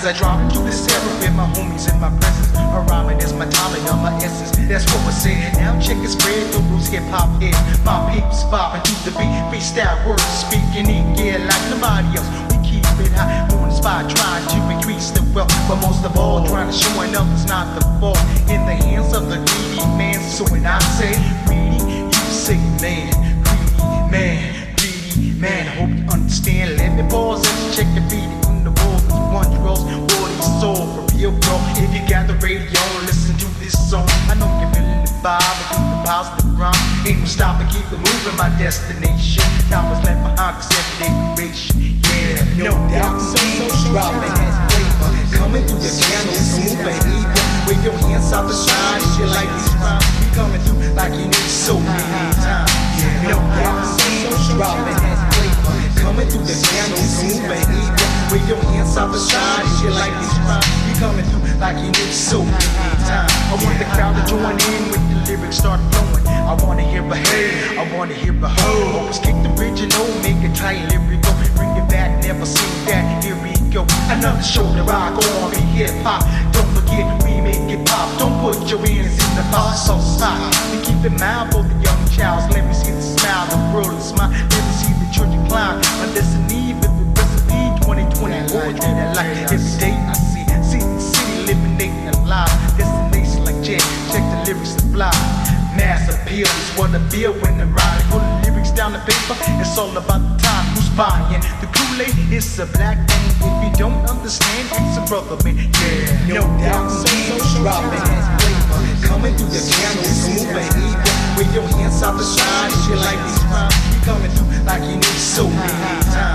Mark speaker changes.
Speaker 1: I drop through this era with my homies in my presence. A rhyming is my timing on my essence. That's what we're saying. Now check it spread the rules, hip hop is my peeps bopping through the beat. Freestyle words speaking in gear like nobody else. We keep it high on the spot, trying to increase the wealth, but most of all trying to show enough is not the fault in the hands of the greedy man. So when I say greedy, you say man, greedy man, greedy man. I hope you understand. Let me pause and check the beat on the wall. This one drills, what he soul for real, bro. If you got the radio, listen to this song. I know you're feeling the vibe, but keep the positive rhyme. Ain't no stop and keep it moving, my destination. Now it's left behind, cause everyday creation. Yeah, no doubt, dropping that flavor, coming through the piano, smooth behavior. With your hands out the side, shit like these rhymes. We coming through like you need so many times. Yeah, no doubt, dropping that flavor, coming through the piano, smooth behavior. With your hands out the side, shit like these rhymes. We coming through like you need so many times. I want the crowd to join in with the lyrics start flowing. I wanna hear a hey, I wanna hear a ho. Always kick the original, make it tight lyrical. Bring it back, never seen that. Here we go. Another show to rock on me hip hop. Don't forget we make it pop. Don't put your hands in the pot, so stop. We keep it mild for the young child. Let me see the smile, the world is smile. Let me see the children climb. My destiny with the recipe 2024. Treat it like every day I see the city living alive. Destination like Jet. Check the lyrics to fly. Mass appeal is what I feel when I ride. Put the lyrics down the paper. It's all about the time. Who's buying the Kool-Aid? It's a black thing. If you don't understand, it's a brother man. Yeah, no doubt. Dropping that flavor, coming through the piano, smooth behavior. With your hands out the side, shit like these rhymes. You coming through like you need so many times.